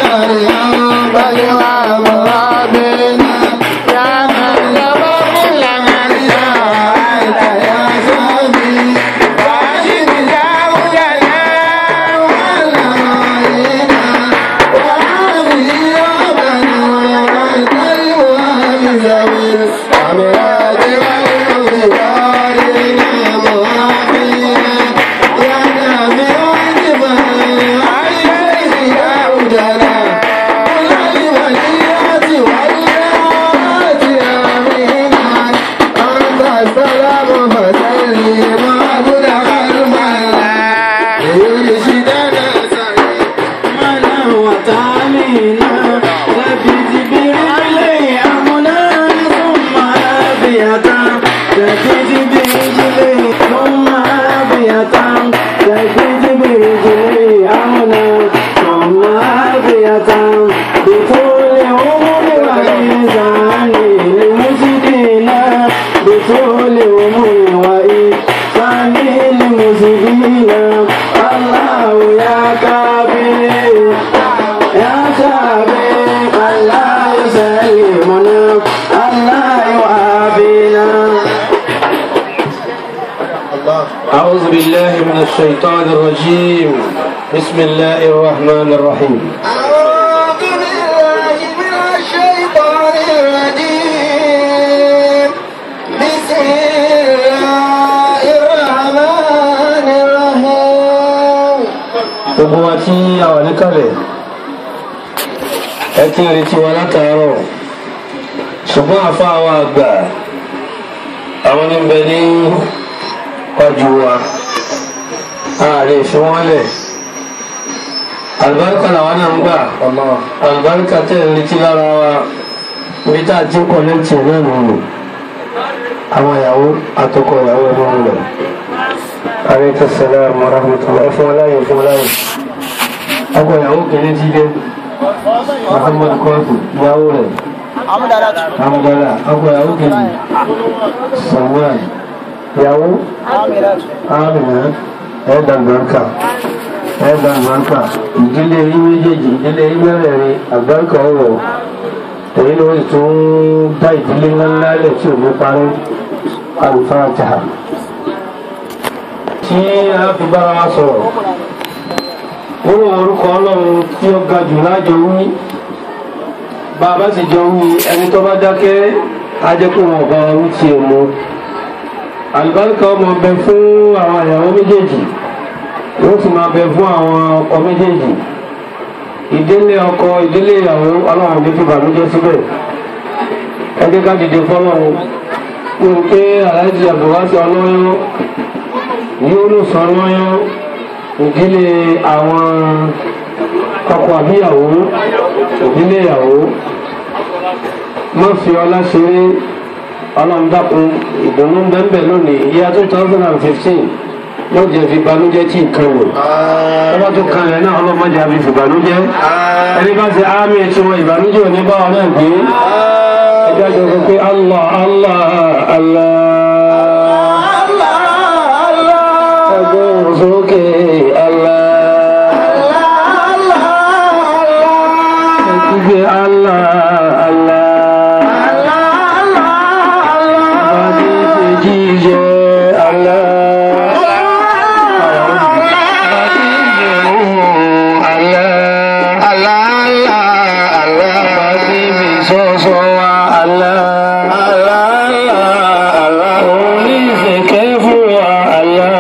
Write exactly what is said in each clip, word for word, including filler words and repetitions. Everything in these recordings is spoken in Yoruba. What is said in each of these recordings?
أعوذ بالله من الشيطان الرجيم بسم الله الرحمن الرحيم أعوذ بالله من الشيطان الرجيم بسم الله الرحمن الرحيم. gbogbo wa tí a wà níkàlẹ̀ ẹ ti retí wa látàárọ̀ ṣùgbọ́n àfa wa àgbà àwọn ní bẹ ní ọjọ́ wa ààrẹ ìṣòwọ́lẹ̀ àlùbáríkà làwọn náà ń gbà àlùbáríkà tẹ̀ ń retí lára wa orí tá a ti ń kọ́ lẹ́tì náà nù àwọn ìyàwó àtọkọ ìyàwó ẹ̀rọ ń lọ. عليك السلام ورحمة الله فولاي فولاي أبو يعوق نتيجة محمد كوفي يعوق حمد الله أبو يعوق سلمان يعوق آمنة هذا البركة هذا البركة ìdílé yín méjèèjì ìdílé yín mẹ́rẹ̀ẹ̀rin àgbáríkà ọ̀rọ̀ èyí ló ń tún dá ìdílé ńlá lẹ̀ tí ò ní parí Al-Fatiha. Tí a fi bára wa sọ̀rọ̀ nínú orúkọ Ọlọ́run tí ó ga jù lájọ wí bá a bá sì jọ wí ẹni tó bá dákẹ́ á jẹ́ kó wọn bá wí tiẹ̀ mú. Àlùbáríkà ọmọ bẹ fún àwọn ìyàwó méjèèjì yóò sì máa bẹ fún àwọn ọkọ méjèèjì. Ìdílé ọkọ ìdílé ìyàwó Ọlọ́run lè fi bànújẹ́ síbẹ̀. Ẹ jẹ́ ká dìde fọ́lọ́run ní pé aláìsí àbúrásí ọlọ́yọ́ yóò ló sọ lọ́yọ́ ìdílé àwọn ọkọ àbíyàwó ìdílé ìyàwó má fi ọlá ṣeré ọlọ́ndàkùn ìdùnnú bẹ́ẹ̀ lónìí ìyá two thousand and fifteen yóò jẹ́ fi banújẹ́ tí nǹkan wò ọba tó kan rẹ̀ náà ọlọ́mọdé àbí fi banújẹ́ ẹni bá ti ámì tí wọn ìbànújẹ́ òní bá wọn náà gbé ẹjọ́ jọ sọ pé Allah Allah Allah. Sókè Allah Allah Allah ẹgbẹ́ Allah Allah Allah Allah bàbí ìfèjì jẹ Allah bàbí ìfèjì Allah Allah Allah bàbí ìfèsọ́sọ́ wa Allah Allah Allah orí ìfèkẹ́ fún wa Allah.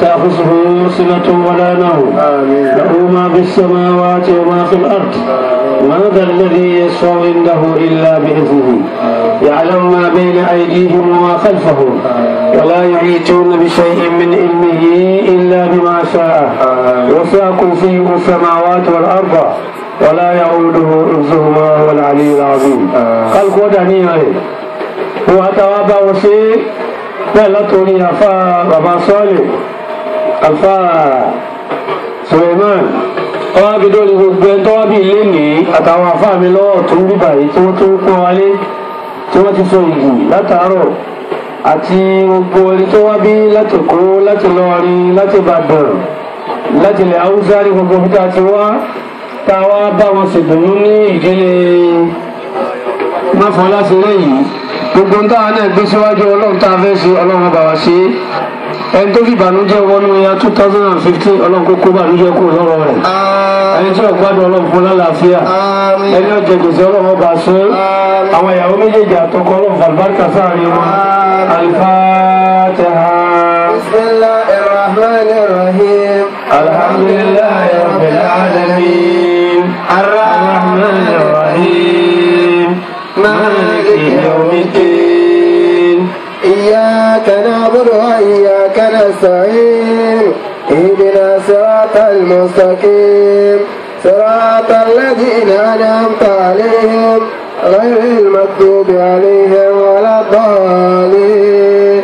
سنة ولا نوم له ما في السماوات وما في الأرض من ذا الذي يشفع عنده إلا بإذنه يعلم ما بين أيديهم وما خلفهم ولا يحيطون بشيء من علمه إلا بما شاء وسع كرسيه السماوات والأرض ولا يعوده حفظهما وهو العلي العظيم قال قدني هو توابا وشيء ولا تولي أفا بابا صالح أفا سليمان ọwọ́ abidó ni gbogbo ẹni tó wá bí ilé ní àtàwọn àfáà mi lọ́wọ́ tó ń bí báyìí tí wọ́n tó ń pọ́n wálé tí wọ́n ti sọ ìgì látàárọ̀ àti gbogbo ẹni tó wá bí láti Èkó láti Ìlọrin láti Ìbàdàn láti ilẹ̀ Haúsá ní gbogbo bí tá a ti wá tá a wá bá wọn ṣèdùnnú ní ìdílé máfọlásílẹ̀ yìí gbogbo ń táwọn náà gbé síwájú Ọlọ́run tá a fẹ́ ṣe Ọlọ́run bá wa ṣe é ẹni tó fi ìbànújẹ́ wọnú ya two thousand and fifteen ọlọ́run kó kó ìbànújẹ́ kúrò lọ́rọ̀ rẹ̀ ẹni tí ọ̀gbádùn ọlọ́run fún lálàáfíà ẹni ọ̀jẹ̀ gbèsè ọlọ́run ọba ṣe àwọn ìyàwó méjèèjì àtọkọ ọlọ́run fàlùbáríkà sáàrin wọn Al-Fatiha. Bismillahir Rahmanir Rahim. Alhamdulillahi Rabbil Alamin. Ar-Rahmanir Rahim. Maliki Yawmiddin. إياك نعبد وإياك نستعين اهدنا صراط المستقيم صراط الذين أنعمت عليهم غير المغضوب عليهم ولا الضالين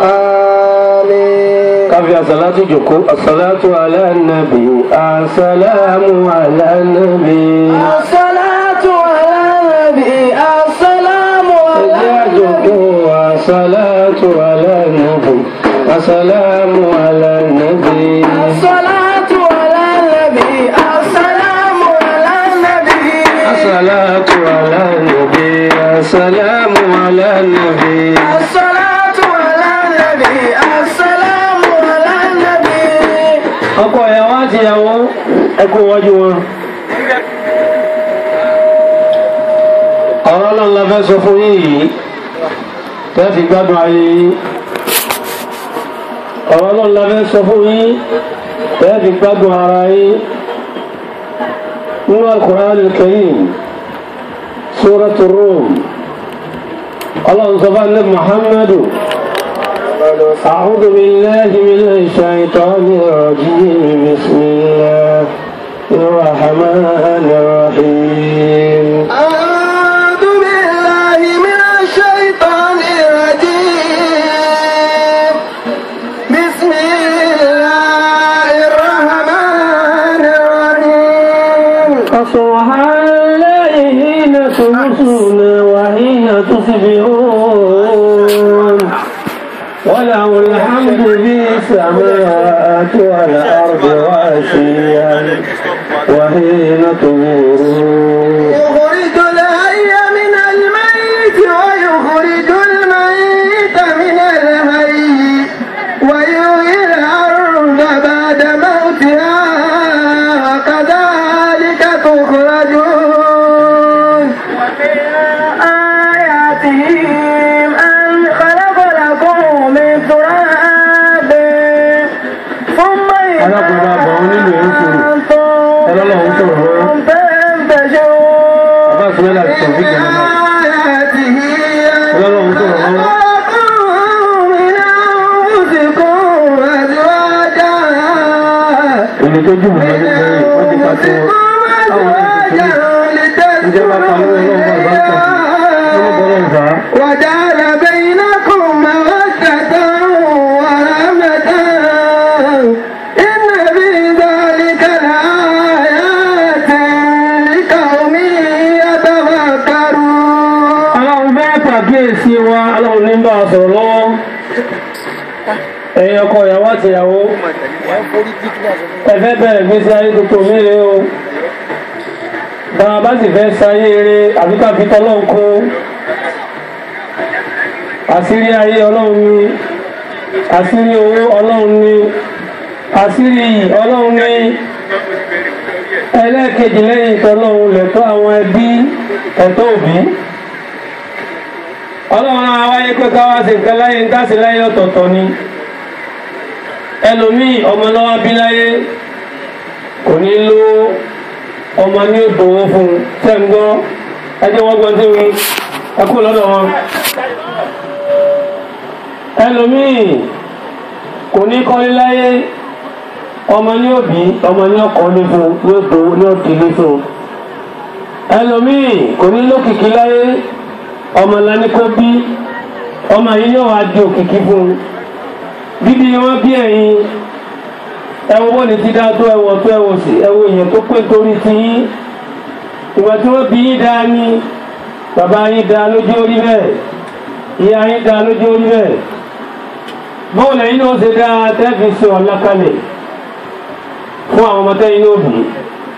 آمين. كافي الصلاة جوكو الصلاة على النبي السلام على النبي الصلاة على النبي السلام على النبي الصلاة على النبي السلام على النبي الصلاة على النبي السلام على النبي الصلاة على النبي السلام على النبي الصلاة على النبي السلام على النبي. ọkọ ìyàwó àti ìyàwó ẹkú wájú wọn ọ̀rọ̀ Ọlọ́run la fẹ́ sọ fún yìí tẹ́ẹ̀fì gbádùn ayé yìí ọ̀rọ̀ Ọlọ́run la fẹ́ sọ fún yìí tẹ́ẹ̀fì gbádùn ara yìí nínú Al-Qur'an al-Karim Suratul Rum Ọlọ́run sọ fún Ànábì Muhammadu أعوذ بالله من الشيطان الرجيم بسم الله الرحمن الرحيم أعوذ بالله من الشيطان الرجيم بسم الله الرحمن الرحيم أصبح الليل حين تمسون وحين تصبحون وله الحمد في السماوات والأرض وعشيا وحين تظهرون يخرج الحي من الميت ويخرج الميت من الحي ويحيي الأرض بعد موتها كذلك تخرجون ومن آياته أن خلق لكم من تراب ثم إذا أنتم تنتشرون ومن آياته أن خلقكم من أنفسكم أزواجا من أنفسكم أزواجا لتسكنوا وجعل بينكم مودة ورحمة إن في ذلك لآيات لقوم يتفكرون. Ọlọ́run fẹ́ pàkíyèsí wa Ọlọ́run ní bá a sọ̀rọ̀ lọ́wọ́ ẹ̀yin ọkọ ìyàwó àti ìyàwó ẹ̀fẹ́ bẹ̀rẹ̀ gbèsè ayé tuntun mẹ́rin o bàbá bá sì fẹ́ sáyé eré àbíká fi tọ́lọ́run kún àṣírí ayé Ọlọ́run ni àṣírí owó Ọlọ́run ni àṣírí iyì Ọlọ́run ni ẹlẹ́ẹ̀kejì lẹ́yìn tọ́lọ́run lẹ̀tọ́ àwọn ẹbí ẹ̀tọ́ òbí Ọlọ́run náà wáyé pé káwá sí nǹkan láyé ń dásí láyé ọ̀tọ̀ọ̀tọ̀ ni ẹlòmíì ọmọ lọ́wọ́ bí láyé kò ní lówó ọmọ ní ìdòwò fún tẹ́ǹgbọ́ ẹjẹ́ wọ́n gbọ́n tí wí ẹkú lọ́dọ̀ wọn. ẹlòmíì kò ní kọ́lé láyé ọmọ ní òbí ọmọ ní ọkọ̀ ní fún ní òdìlé fún. ẹlòmíì kò ní lókìkí láyé ọmọ lání kó bí ọmọ yìí yóò wá di òkìkí fún. bíbí wọn bí ẹ̀yin ẹwọ wọn ni ti dá tó ẹwọ tó ẹwọ sí ẹwọ èèyàn tó pé torí ti yín ìgbà tí wọn bí yín dáa ní bàbá yín dáa lójú orí bẹ́ẹ̀ ìyá yín dáa lójú orí bẹ́ẹ̀ bóun lẹ́yìn náà ṣe dáa tẹ́ẹ̀fì ṣe ọ̀la kalẹ̀ fún àwọn ọmọ tẹ́yìn náà bì í.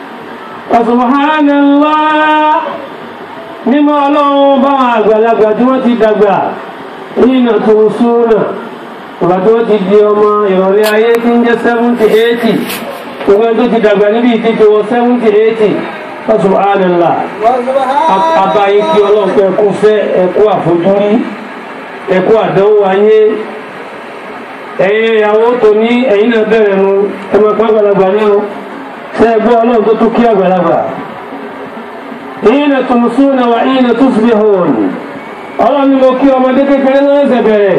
Subhanallah mímọ́ ọlọ́run báwọn àgbàlagbà tí wọ́n ti dàgbà nínú tó súnà ìgbà tó ti di ọmọ ìrọ̀lẹ́ ayé tí ń jẹ́ seventy eighty gbogbo tó ti dàgbà níbi ìtìtò wọ seventy eighty Subhanallah abayé kí ọlọ́run pé ẹkú fẹ́ ẹkú àfojúrí ẹkú àdánwò ayé ẹ̀yin ìyàwó tó ní ẹ̀yin náà bẹ̀rẹ̀ nu ẹmọ ẹ̀kọ́ àgbàlagbà ní o ṣe ẹgbẹ́ ọlọ́run tó tún kí àgbàlagbà hina tumsuna wa hina tusbihun ọlọ́run ni mo kí ọmọdé kékeré náà ṣe bẹ̀rẹ̀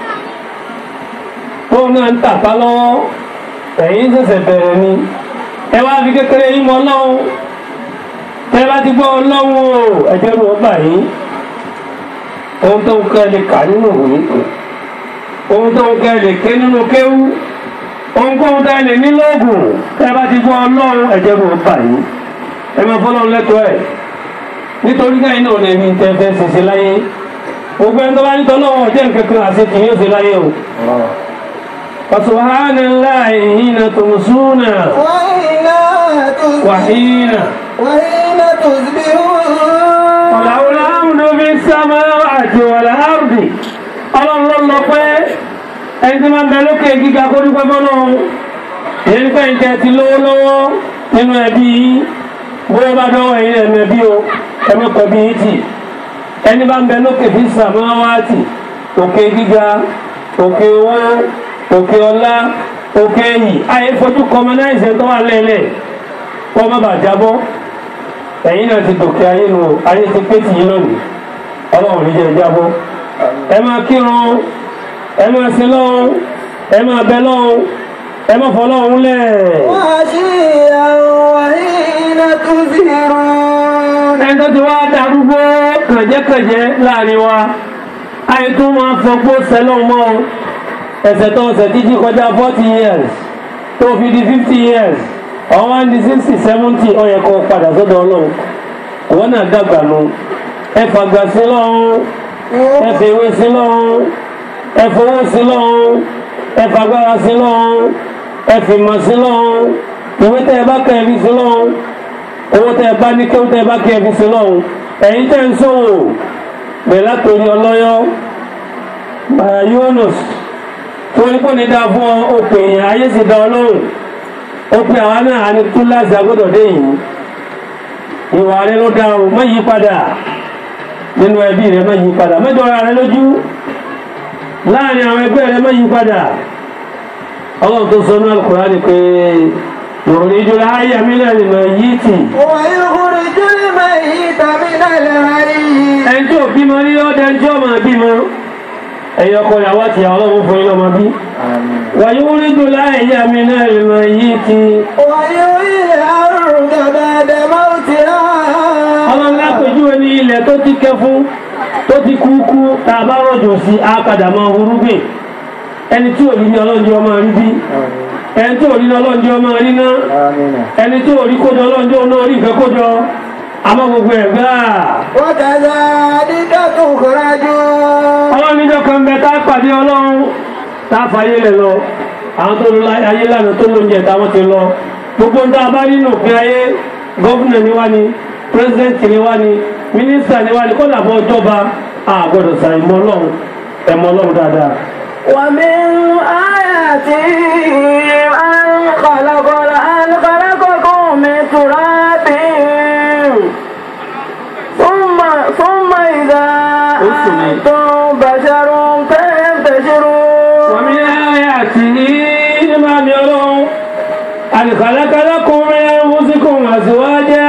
tó náà ń tàpá lọ́wọ́ ẹ̀yin ṣẹ̀ṣẹ̀ bẹ̀rẹ̀ ni ẹ wá fi kékeré yín mọ ọlọ́run tẹ bá ti gbọ́ ọlọ́run o ẹ̀jẹ̀ ló bà yín ohun tó ń kẹ́ lè kà nínú òwe ohun tó ń kẹ́ lè ké nínú kéwú ohun kóhun tẹ́ lè ní lóògùn tẹ bá ti gbọ́ ọlọ́run ẹ̀jẹ̀ ló bà yín ẹ máa fọlọ́run lẹ́tọ̀ọ́ ẹ̀ nítorí káyìn náà lè ní tẹ́ fẹ́ ṣiṣẹ́ láyé gbogbo ẹni tó bá ní tọ́lọ́wọ́ ọ̀jẹ̀ nǹkan kan àti tì yóò ṣe láyé o. فسبحان الله حين تمسون وحين وحين تصبحون وله الحمد في السماوات والأرض الله الله pé ẹni tí máa ń bẹ lókè gíga kó dúpẹ́ fọ́lọ́run èyí pé ìjẹ́ ti lówó lọ́wọ́ nínú ẹbí yìí bóyá bá dánwò ẹ̀yìn ẹ̀mí ẹbí o ẹ̀mẹ́kọ̀ bí yìí tì ẹni bá ń bẹ lókè fi sàmáwáàtì òkè gíga òkè owó òkè ọlá òkè ẹ̀yìn ayé fojú kọmọnáìsẹ̀ tó wà lẹ́lẹ̀ wọ́n má bàa jábọ́ ẹ̀yìn náà ti dòkè ayé nu ayé ti pé tì yín lónìí ọlọ́run ní jẹ́ jábọ́ ẹ máa kírun ẹ máa sin lọ́hún ẹ máa bẹ lọ́hún ẹ máa fọ lọ́hún lẹ̀. وعشيا وحين تظهرون ẹni tó ti wá darúgbó kànjẹ́kànjẹ́ láàrin wa ayé tó máa fọgbó sẹ́lọ̀ mọ́ ọ ẹsẹ̀ tó ọ̀sẹ̀ títí kọjá forty years tó fi di fifty years ọ̀wọ́n di sixty seventy ó yẹ kó padà sọ́dọ̀ ọlọ́run òwọ́n náà dàgbà nù ẹ fàgbà sí lọ́run ẹ fèwé sí lọ́run ẹ fowó sí lọ́run ẹ fàgbára sí lọ́run ẹ fìmọ̀ sí lọ́run ìwé tẹ́ ẹ bá kẹ́ ẹ fi sí lọ́run owó tẹ́ ẹ bá ní kéwú tẹ́ ẹ bá kẹ́ ẹ fi sí lọ́run ẹ̀yin tẹ́ ń sòwò bẹ̀rẹ̀ látòrí ọlọ́yọ́ Yunus torí pé ní dá fún ọ òpè èèyàn ayé sì dá ọlọ́run ó pe àwa náà á ní túláàsì agbọ́dọ̀ dé yìí ìwà rẹ ló dá o má yí padà nínú ẹbí rẹ má yí padà mẹ́jọ ara rẹ lójú láàrin àwọn ẹgbẹ́ rẹ má yí padà ọlọ́run tó sọ ní Al-Qur'ani pé يخرج الحي من الميت ويخرج الميت من الحي ẹni tí ò bímọ ní ọdẹ ẹni tí ó máa bímọ ẹ̀yọ ọkọ ìyàwó àti ìyàwó ọlọ́run fún ilé ọmọ bí ويخرج الحي من الميت ويحيي الأرض بعد موتها ọlọ́run lápẹjú ẹni ilẹ̀ tó ti kẹ́ fún tó ti kú kú tá a bá rọ̀jò sí àpàdà máa hurúgbìn ẹni tí ò rí ní ọlọ́run ọmọ rí bí ẹni tí ò rí ní ọlọ́run ọmọ rí ná ẹni tí ò rí kójọ ọlọ́run ọmọ rí ìfẹ́ kójọ àmọ́ gbogbo ẹ̀ gbáà. وكذلك تخرجون ọlọ́run níjọ́ kan bẹ tá a pàdé ọlọ́run tá a fàyè lẹ̀ lọ àwọn tó lọ ayé lánàá tó ló ń jẹ táwọn ti lọ gbogbo ń tá a bá nínú òfin ayé gọ́fúnà ni wá ni pírẹsidẹ́ǹtì ni wá ni mínísítà ni wá ni kọ́lá bọ́ ọjọ́ba àgbọ̀dọ̀ sàìmọ́ ọlọ́run ẹ̀mọ́ ọlọ́run dáadáa. ومن آياته أن خلق أن خلقكم من تراب ثم ثم إذا أنتم بشر تنتشرون ومن آياته ما يرون أن خلق لكم من أنفسكم أزواجا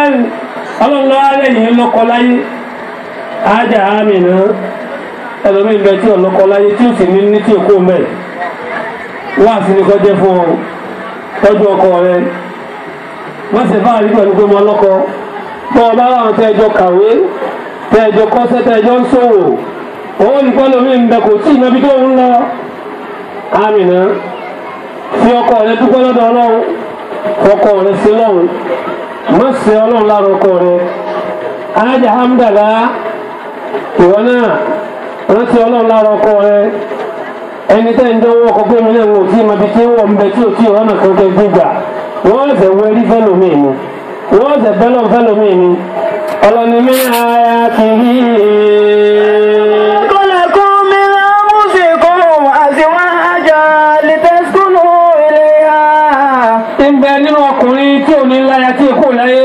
ọlọ́run lọ́wọ́ lẹ́yìn lọ́kọ láyé ájà àmì náà ẹlòmí ìgbẹ́ tí ọlọ́kọ láyé tí ó sì ní ní tí èkó mẹ́ wá sí ní kọjẹ́ fún ọ tọ́jú ọkọ rẹ wọ́n sì fáà rí pẹ̀lú pé mo lọ́kọ bọ́ ọba láwọn tẹ́ ẹjọ́ kàwé tẹ́ ẹjọ́ kọ́ṣẹ́ tẹ́ ẹjọ́ ń ṣòwò òun nìkan lómi ń bẹ kò tí ì mọbi tó ń lọ àmì náà fi ọkọ rẹ dúpẹ́ lọ́dọ̀ ọlọ́run ọkọ rẹ sí lọ́run má ṣe ọlọ́run lára ọkọ rẹ alájà hamdala ìwọ náà rántí ọlọ́run lára ọkọ rẹ ẹni tẹ́ ń dánwó ọkọ pé mi náà ń wò tí mọbi tí ń wọ̀ ń bẹ tí ò tí ọ̀nà kan kẹ́ gbígbà wọ́n ṣẹ̀ wọ erí fẹ́lómi ni wọ́n ṣẹ̀ bẹ́lọ̀ fẹ́lómi ni ọlọ́ni mi àyà kìí. Nínú ọkùnrin tí ò ní láya tí èkó láyé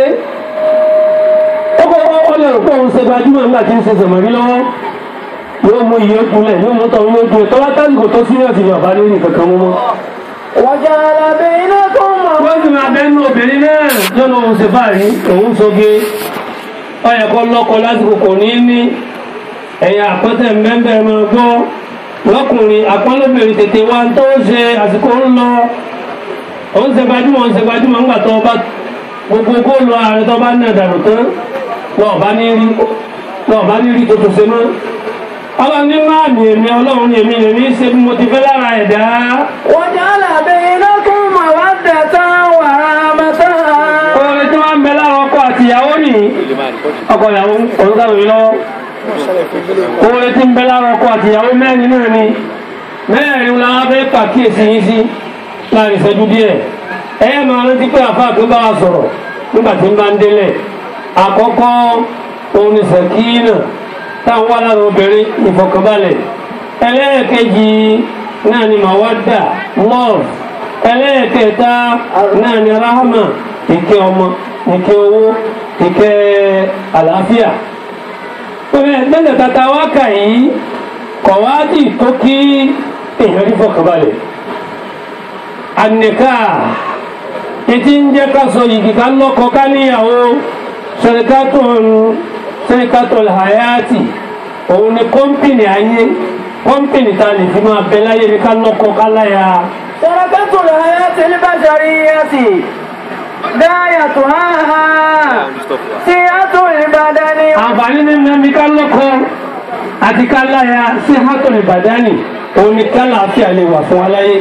ó lè rò pé òun ṣe gbajúmọ̀ nígbà tí ń ṣe sẹ̀mọ̀rí lọ́wọ́ yóò mú iye kulẹ̀ yóò mú tọ̀hún yóò dúró tọ́lá tásìkò tó sí ọ̀sìn yọ̀bá ní nìkan kan mú mọ́. wàjà alábẹ́ iná tó mọ̀. wọ́n sì máa bẹ́ẹ̀ nú obìnrin náà lọ́nà òun ṣe báyìí òun soge ọyẹ kọ́ lọ́kọ lásìkò kò ní ní ẹ̀yà àpọ́tẹ̀ mẹ́mbẹ́ máa gbọ́ lọ́kùnrin àpọ́nlóbìnrin tètè wá tó ṣe àsìkò ń lọ òun ṣe gbajúmọ̀ òun ṣe gbajúmọ̀ ńgbà tó bá gbogbo kó lọ ààrẹ tó bá ní ẹ̀dàrú tán lọ́ọ̀ bá ní rí lọ́ọ̀ bá ní rí tó tó ṣe mọ́ ọlọ́run ní máa mi èmi ọlọ́run ní èmi èmi ṣe bí mo ti fẹ́ lára ẹ̀dá. wọ́n jẹ́ àlàbẹ̀ iná kún mọ̀ wá dẹ̀tà wàrà mọ́tà. orin tí wọ́n ń bẹ lára ọkọ àti ìyàwó nì ọkọ ìyàwó olùkàwé yìí lọ́wọ́ orin tí ń bẹ lára ọkọ àti ìyàwó mẹ́rin náà ni mẹ́rin làwọn fẹ́ pàkíyèsí yín sí láàrin ìṣẹ́jú díẹ̀ ẹ máa rántí pé àfa tó bá wa sọ̀rọ̀ nígbà tí ń bá ń délẹ̀ àkọ́kọ́ òun ni sẹ̀kínà táwọn wà lára obìnrin ìfọ̀kànbalẹ̀ ẹlẹ́ẹ̀kejì náà ni màwádà love ẹlẹ́ẹ̀kẹta náà ni rahama ìkẹ́ ọmọ ìkẹ́ owó ìkẹ́ àlàáfíà bẹ́ẹ̀ tata wákà yìí kọ̀wádì tó kí èèyàn rí fọ̀kànbalẹ̀ àníkà etí ń jẹ́ ká sọ yìí ká lọ́kọ ká níyàwó sẹ̀ríkátùn sẹ̀ríkátùn hayati òun ni kọ́mpìnì ayé kọ́mpìnì ta lè fi máa bẹ láyé ní ká lọ́kọ ká láya. sẹ̀ríkátùn hayati al-bashariyati gáyàtùhá sí àtún ìbàdàní. àǹfààní ní mẹ́mí ká lọ́kọ àti ká láya sí àtún ìbàdàní òun ni ká láàfíà lè wà fún aláyé.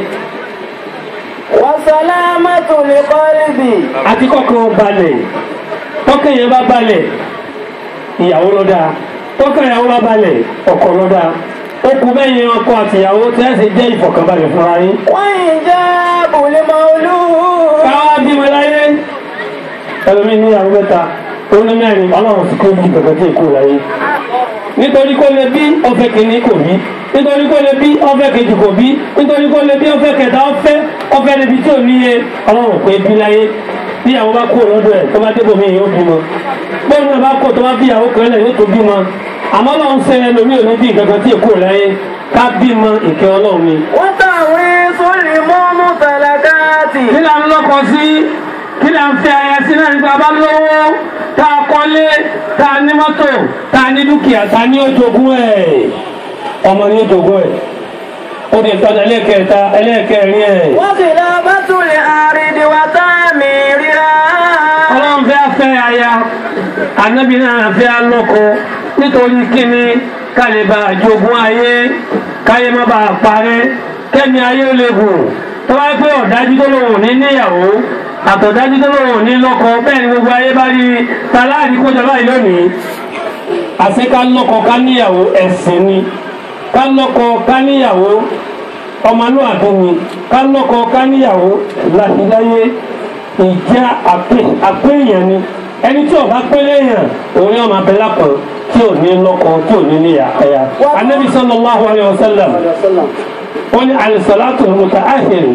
wàsálàmàtò lè kọ́lébì. àti kọ́kọ́ balẹ̀ tọ́kẹ́ yẹn bá balẹ̀ ìyàwó ló dáa tọ́kẹ́ ìyàwó bá balẹ̀ ọkọ ló dáa ó kú bẹ́ẹ̀ yẹn ọkọ àti ìyàwó tí wọ́n sì jẹ́ ìfọ̀kànbalẹ̀ fúnra yín. wọ́n yìí jẹ́ bòlé màálù. káwá bímọ láyé ẹlòmíín ní ìyàwó mẹ́ta ó ní mẹ́rin ọlọ́run sì kó bí gbẹ̀gbẹ̀ tí èkó láyé nítorí kó lè bí ọ̀fẹ́ kìíní kò bí nítorí kó lè bí ọ̀fẹ́ kejì kò bí nítorí kó lè bí ọ̀fẹ́ kẹta ọ̀fẹ́ ọ̀fẹ́ níbi tí ò níye ọlọ́run pé bí láyé bí àwọn bá kú lọ́dọ̀ ẹ̀ tó bá débò mí yóò bímọ bóun náà bá kú tó bá bí àwọn kan lẹ̀ yóò tó bímọ àmọ́ ọlọ́run ṣe ẹlòmíì ò ní bí nǹkan kan tí èkó láyé ká bímọ ìkẹ́ ọlọ́run ni. wọ́n tàwé sórí mọ́mú tàlákàtì. kí là ń lọ́kọ sí kí là ń fi aya sí náà nípa bá lówó tá a kọ́lé tá a ní mọ́tò tá a ní dúkìá tá a ní ojogún ẹ̀ ọmọ ní ojogún ẹ̀ ó di ìtọ́jú ẹlẹ́kẹ̀ẹ́ta ẹlẹ́kẹ̀ẹ́rin ẹ̀. wọ́n sì lọ bá tún lè àrídìí wá tá a mi ríra. ọlọ́run fẹ́ fẹ́ aya ànábì náà fẹ́ alọ́kọ nítorí kíni kálíbà jogún ayé káyé má bàa parẹ́ kẹ́mi ayé ó lè gùn tó bá pé ọ̀dájú tó lòun ní níyàwó àtọ̀dájú tó lòun ní lọ́kọ bẹ́ẹ̀ ni gbogbo ayé bá rí taláàrí kó jọba yìí lónìí àti ká lọ́kọ ká níyàwó ẹ̀sìn ni ká lọ́kọ ká níyàwó ọmọlúwàbí ni ká lọ́kọ ká níyàwó látiláyé ìjà àpéyàn ni ẹni tí ọba pélé yàn òun ni ọmọ abẹ́lá kan tí ò ní lọ́kọ tí ò ní níyà ẹ̀yà Ànábì sallallahu alayhi wa sallam wọ́n ní al-salatu al-muta'akhir.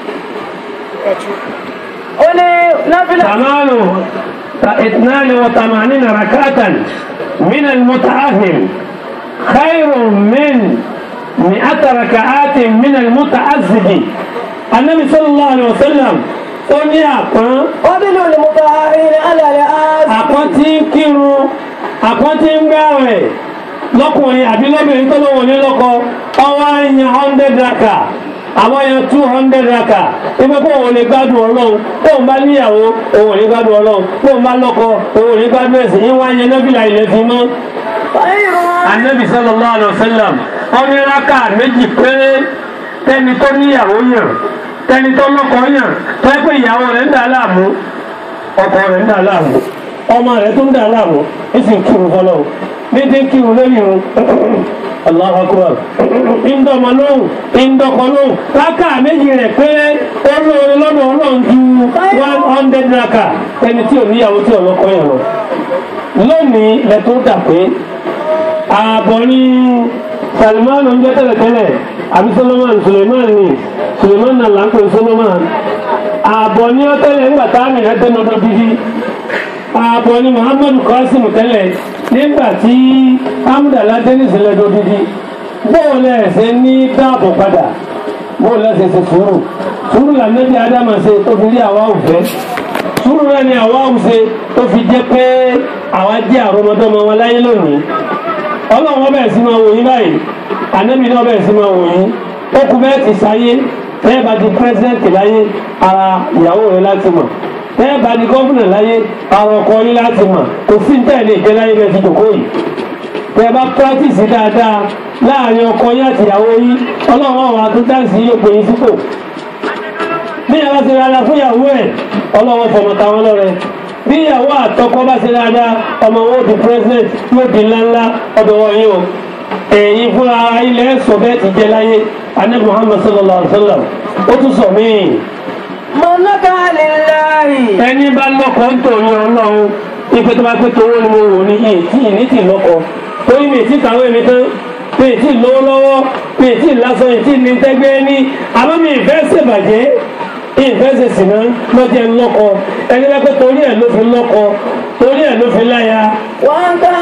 ó ní náfìlà. tamaanu ithnani wa thamanina rak'atan min al-muta'akhir khayrun min mi'ati rak'atin min al-muta'azzib. Ànábì sallallahu alayhi wa sallam ó ní àpọ́n. Ọdún ni mo bá rí alẹ́ àásì. Àpọ́n tí ń kírun, àpọ́n tí ń gbààwẹ̀ lọ́kùnrin àbí lóbìnrin tó lówó ní lọ́kọ ọwọ́ àyàn hundred raka àwọn èèyàn two hundred raka ibi kó òun lè gbádùn ọlọ́run kó òun bá níyàwó òun lè gbádùn ọlọ́run kó òun bá lọ́kọ òun lè gbádùn ẹ̀sìn yín wáyé nọ́bìlà ilẹ̀ fi mọ́. Ànábì sallallahu alaihi wasallam wọ́n ní raka méjì péré tẹ́ni tó níyàwó yàn tẹ́ni tó lọ́kọ yàn tẹ́ pé ìyàwó rẹ̀ ń dà láàmú ọkọ rẹ̀ ń dà láàmú ọmọ rẹ̀ tó ń dà láàmú ẹ̀sìn kírun fọlọ́run méjì kírun lórí irun Allahu Akbar ìndọ̀mọ lóhùn ìndọ̀kọ lóhùn rákà méjì rẹ̀ péré olóore lọ́dọ̀ ọlọ́run ju one hundred raka ẹni tí ò níyàwó tí ọlọ́kọ yẹn lọ. lónìí lẹ́tọ́ dà pé ààbọ̀ ní Salman ń jẹ́ tẹ́lẹ̀tẹ́lẹ̀ àbí Solomon Suleiman ni Suleiman náà là ń pè Solomon ààbọ̀ ní ọ́tẹ́lẹ̀ ńgbà táàmì rẹ̀ tẹ́nu ọdún bíbí ààbọ̀ ní Muhammadu Qasim tẹ́lẹ̀ nígbà tí amúdàlá dennis lẹ́dọ̀ dídí bóò lẹ́ẹ̀sẹ̀ ní dáàbò padà bóò lẹ́sẹ̀ ṣe sùúrù sùúrù lànàbí Ádámà ṣe tó fi rí àwa òfẹ́ sùúrù rẹ̀ ni àwa òṣe tó fi jẹ́ pé àwa jẹ́ àrọ́mọdọ́mọ wọn láyé lónìí ọlọ́run ọbẹ̀ sí máa wò yín báyìí ànábì náà ọbẹ̀ sí máa wò yín ó kú bẹ́ẹ̀ ti sáyé bẹ́ẹ̀ bá di pírẹ́sidẹ́ǹtì láyé ara ìyàwó rẹ̀ láti mọ̀ bẹ́ẹ̀ bá di gọ́fúnà láyé àwọn ọkọ yín láti mọ̀ kò sí ní tẹ̀lé ìjẹ́ láyé bẹ́ẹ̀ ti jòkó yìí bẹ́ẹ̀ bá pírátìsì dáadáa láàrin ọkọ yín àti ìyàwó yín ọlọ́run àwọn àtúntàǹsì yóò pè yín sípò bí ìyàwó ti rárá fún ìyàwó ẹ̀ ọlọ́run fọmọ táwọn lọ́rẹ bí ìyàwó àtọkọ bá ti dáadáa ọmọ wọn ó di president yóò di ńláńlá ọ̀dọ̀ wọn yìí o èyí fúnra ilẹ̀ sọ bẹ́ẹ̀ ti jẹ́ láyé Ànábì Muhammad sallallahu alaihi wasallam ó tún sọ míì mọ̀lọ́kà lillahi. ẹni bá lọ́kọ̀ ń tòun ọlọ́run ipe tó bá pé tówó ni mo wò ní yìí tí ìní tì lọ́kọ̀ torí mi ti kàwé mi tán mi ti lówó lọ́wọ́ mi ti lásán mi ti ní tẹ́gbẹ́ ní àmọ́ mi ìfẹ́ ṣèbàjẹ́ ìfẹ́ ṣe sì náà lọ́jẹ́ ńlọ́kọ ẹni bá pé torí ẹ̀ ló fi lọ́kọ torí ẹ̀ ló fi láya. wọ́n ká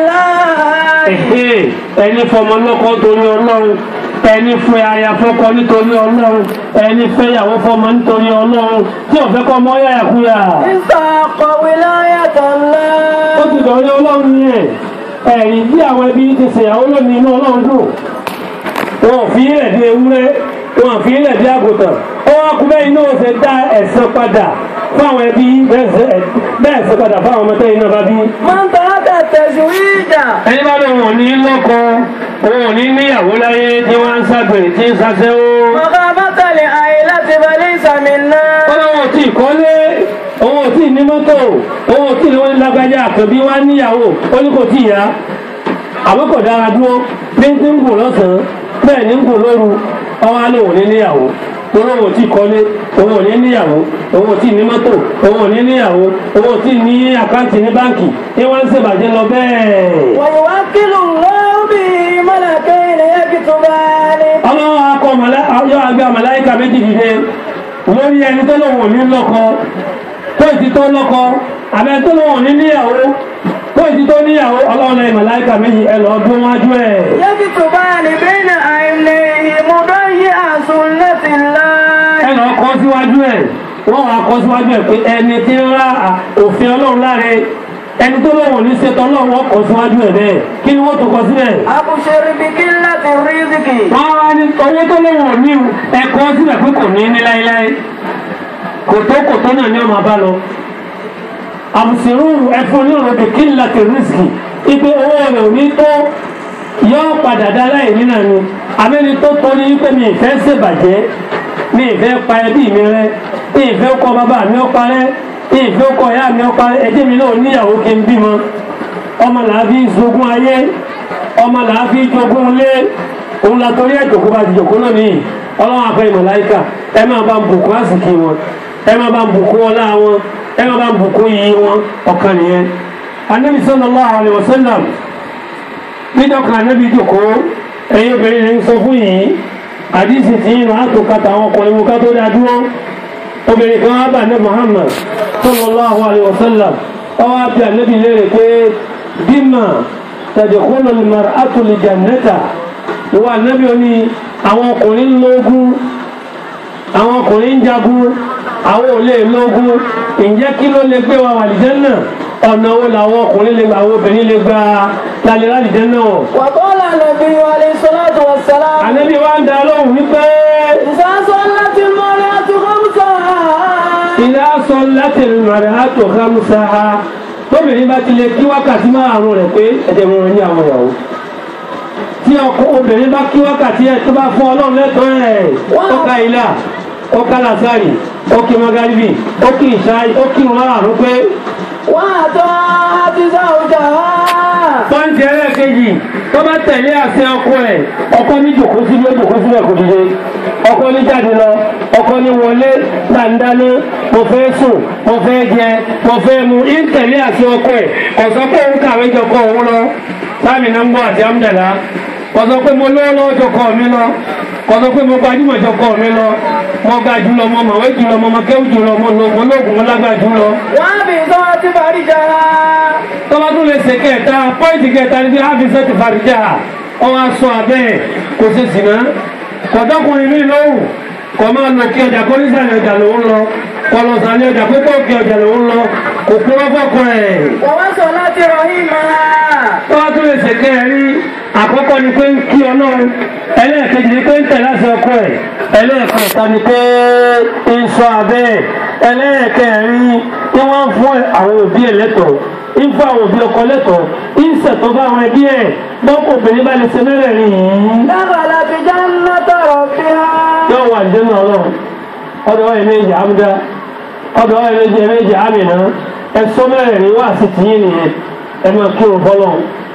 lillahi. ẹni fọmọ lọ́kọ torí ọlọ́run ẹni fẹ́ aya fọ́kọ nítorí ọlọ́run ẹni fẹ́ ìyàwó fọ́mọ nítorí ọlọ́run tí ò fẹ́ kọ́ ọmọ yáyà kúyà. ìsàkọ̀ wilayatallah. ó ti dọ̀rẹ́ ọlọ́run yẹn ẹ̀yìn bí àwọn ẹbí ti ṣèyàwó lónìí inú ọlọ́run dùn wọn ò fi ilẹ̀ di ewúrẹ́ wọn ò fi ilẹ̀ di àgùntàn ó wá kú bẹ́ẹ̀ iná ṣe dá ẹ̀san padà fún àwọn ẹbí bẹ́ẹ̀ ṣe padà fún àwọn ọmọ tẹ́yìn náà bá bí. máa ń tọ́ ọ́ tẹ̀síwìdà. ẹni bá lóun ò ní lọ́kọ òun ò ní níyàwó láyé tí wọ́n ń ṣàgbèrè tí ń ṣaṣẹ́wó. ọ̀gá bátàlẹ̀ àyè láti balẹ̀ ìsàmì náà. ọlọ́wọ́ tí ì kọ́lé òun ò tí ì ní mọ́tò òun ò tí ì ní wọ́n ní lágbájá àkànbí wá níyàwó ó ní kò tí ì yá àmọ́ kò dára dúró bí ń ti ń gùn lọ́sàn-án bẹ́ẹ̀ ní ń gùn lóru ọwọ́ á lóun ò ní níyàwó torí òun ò tí ì kọ́lé òun ò ní níyàwó òun ò tí ì ní mọ́tò òun ò ní níyàwó òun ò tí ì ní àkáǹtì ní báǹkì ní wọ́n ń ṣèbàjẹ́ lọ bẹ́ẹ̀. wọ́n wá kílù lọ́ọ́bì mọ́làkẹ́ ilẹ̀ yẹ́kì tó bá ní. ọlọ́wọ́ akọ yọ àgbẹ̀ àmàláìkà méjì dìde lórí ẹni tó lóun ò ní lọ́kọ tó ìtì tó lọ́kọ àbẹ tó lóun ò ní níyàwó tó ìtì tó níyàwó ọlọ́run ẹ̀ màláìkà méjì ẹ lọ́ọ́ dún wájú ẹ̀. yẹ́kì tó bá ní bẹ́ẹ̀ ní àìlè ìmúdọ́ yí àsùn láti lá. ẹ lọ́ọ́ kọ́ síwájú ẹ̀ wọ́n wàá kọ́ síwájú ẹ̀ pé ẹni tí ń ra òfin ọlọ́run láre ẹni tó lóun ò ní ṣètò ọlọ́run wọ́n kọ́ síwájú ẹ̀ bẹ́ẹ̀ kí ni wọ́n tó kọ síbẹ̀. àbùṣẹ́rì bí kí láti rí zikì. wọ́n wá ní owó tó lóun ò ní ẹ̀kọ́ síbẹ̀ pé kò ní ní láéláé kòtó kòtó náà ni ọmọ bá lọ àbùsírù ẹfun ní ọ̀rọ̀ bìkí láti rísìkì ipe owó rẹ̀ ò ní tó yọ padà dá láì nínà ni àmẹ́ni tó torí wípé mi ìfẹ́ ṣèbàjẹ́ mi ìfẹ́ pa ẹbí mi rẹ mi ìfẹ́ kọ bàbá mi ọpa rẹ mi ìfẹ́ kọ ìyá mi ọpa rẹ ẹdí mi náà níyàwó kí n bímọ ọmọ làá fi jogún ayé ọmọ làá fi jogún lé òun la torí ẹ̀jọ̀kú bá ti jòkó náà nìyí ọlọ́run àpẹ ìmọ̀láyíkà ẹ máa bá ń bùkún àsìkí wọn ẹ máa bá ń bùkún ọlá wọn ẹ máa bá ń bùkún yìí wọn ọ̀kan nìyẹn. Ànábì sallallahu alaihi wasallam nídọ̀kan ànábì jòkó ẹ̀yin obìnrin ní sọ fún yìí àdìsí tí yìí máa tó kàtà àwọn ọkùnrin mú ká tó dá dúró obìnrin kan wá bá ní Muhammad sallallahu alaihi wasallam ọwọ́ àbí ànábì léèrè pé bima tadkhulu al-mar'atu al-jannata ìwà ànábì ó ní àwọn ọkùnrin lógún àwọn ọkùnrin ń jagun àwọn ò lè lógun ǹjẹ́ kí ló lè gbé wa wà àlìjánnà ọ̀nà wo làwọn ọkùnrin lè gba àwọn obìnrin lè gba lálẹ́ àlìjánnà ọ̀. wa qala an-nabiyyu alayhi salatu wassalam. ànábì wa ń da lóhùn wípé. idha sallatil mar'atu khamsaha. idha sallatil mar'atu khamsaha tóbìnrin bá ti lè kí wákàtí márùn-ún rẹ̀ pé ẹ̀jẹ̀ mọ̀ ní àwọn ìyàwó tí ọkọ obìnrin bá kí wákàtí ẹ̀ tó bá fún ọlọ́run lẹ́tọ̀ọ́ ẹ̀ ọkà ilá ọkà làtàrí ọkì magaribi ọkì ìṣáì ọkì márùn-ún pé. wọ́n àtọ́ àti sáwùjà wá. pọ́ǹtì ẹlẹ́ẹ̀kejì tó bá tẹ̀lé àṣẹ ọkọ ẹ̀ ọkọ ní jòkó sí ló jòkó sílẹ̀ kò dìde ọkọ ní jáde lọ ọkọ ní wọlé gbàǹdáná mo fẹ́ sùn mo fẹ́ jẹ mo fẹ́ mu ń tẹ̀lé àṣẹ ọkọ ẹ̀ ọ̀sọ́ pé òun kàwé jọkọ òun lọ sáàmì náà ń bọ̀ àti amúdàlá kọ̀sọ́ pé mo lọ́wọ́ lọ́wọ́ jọkọ mi lọ kọ̀sọ́ pé mo gbajúmọ̀ jọkọ mi lọ mo ga jùlọ mo mọ̀wé jùlọ mo mọ kéwù jùlọ mo lògùn lògùn mo lágbà jùlọ. wọ́n á bí sọ ti fàríjà. tọ́ba tún lè ṣe kẹta pọ́ìntì kẹta ní bí áfíìsì ti fàríjà ọwọ́ aṣọ abẹ́ kò ṣe sìnà kọ̀dọ́kùnrin mi lóhùn kọ̀ máa lọ kí ọjà kọ́nísàlẹ̀ ọjà lòún lọ kọlọ̀sàlẹ̀ ọjà pé kọ́ọ̀kì ọjà lòún lọ kò kúrọ́ fọ́kọ ẹ̀. wọ́n sọ láti rọ̀hìn máa. tọ́ba tún lè ṣe kẹrin àkọ́kọ́ ni pé ń kí ọlọ́run ẹlẹ́ẹ̀kejì ni pé ń tẹ̀lé àṣẹ ọkọ ẹ̀ ẹlẹ́ẹ̀kẹta ni pé ń sọ abẹ́ ẹlẹ́ẹ̀kẹrin tí wọ́n ń fún àwọn òbí ẹ̀ lẹ́tọ̀ọ́ ń fún àwọn òbí ọkọ lẹ́tọ̀ọ́ ń ṣètò fún àwọn ẹbí ẹ̀ bọ́kọ̀ obìnrin bá lè ṣe mẹ́rẹ̀ẹ̀rin yìí. dábàá láti já ń ná tọrọ bí i. yóò wà nínú ọlọ́run ọ̀dọ̀ ẹ̀mẹ́jì amúdá ọ̀dọ̀ ẹ̀mẹ́jì ẹ̀mẹ́jì àmìnà ẹ̀sọ́ mẹ́rẹ̀ẹ̀rin wà sí tìyín nìyẹn ẹ máa kí òun fọlọ́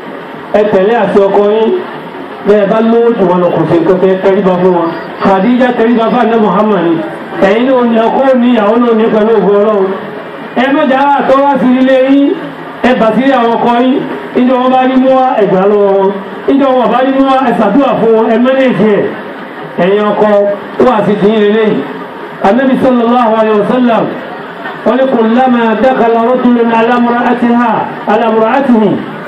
ẹ tẹ̀lé àti ọkọ yín bẹ́ẹ̀ bá lówó jù wọn lọ kò sí nǹkan tẹ́ tẹríba fún wọn Khadija tẹríba fún àná Muhammad ẹ̀yin náà ní ọkọ ní ìyàwó náà ní pẹ̀lú ògùn ọlọ́run ẹ mọ̀jà àtọ́ wá sí ilé yín ẹ bà sí àwọn ọkọ yín níjọ wọn bá rí mú wá ẹgbà lọ́wọ́ wọn níjọ wọn bá rí mú wá ẹ ṣàdúrà fún wọn ẹ mẹ́lẹ́jì ẹ̀ ẹ̀yin ọkọ wà sí tìyín lélẹ́yìn Ànábì sallallahu alayhi wa sallam wọn ni kullama dakhala rajulun ala imra'atiha ala imra'atihi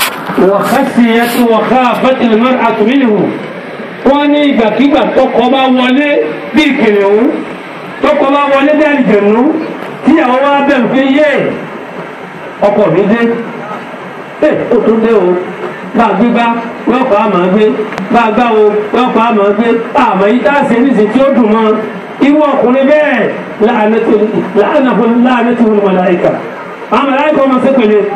وخشيت وخافت المرأة منه wọ́n ní ìgbàkígbà tọkọ bá wọlé bí kìnìún tọkọ bá wọlé bí àlìjẹ̀nú tíyàwó wa bẹ̀rù pé yé ọkọ mi dé ẹ ó tún dé o bá gbé bá wọ́n kọ́ àmọ́ gbé bá gbá o wọ́n kọ́ àmọ́ gbé àmọ́ yìí tá a ṣe níṣẹ́ tí ó dùn mọ́ irú ọkùnrin bẹ́ẹ̀ láàánú màláíkà àwọn màláíkà ọmọ sẹ́pẹ̀lẹ̀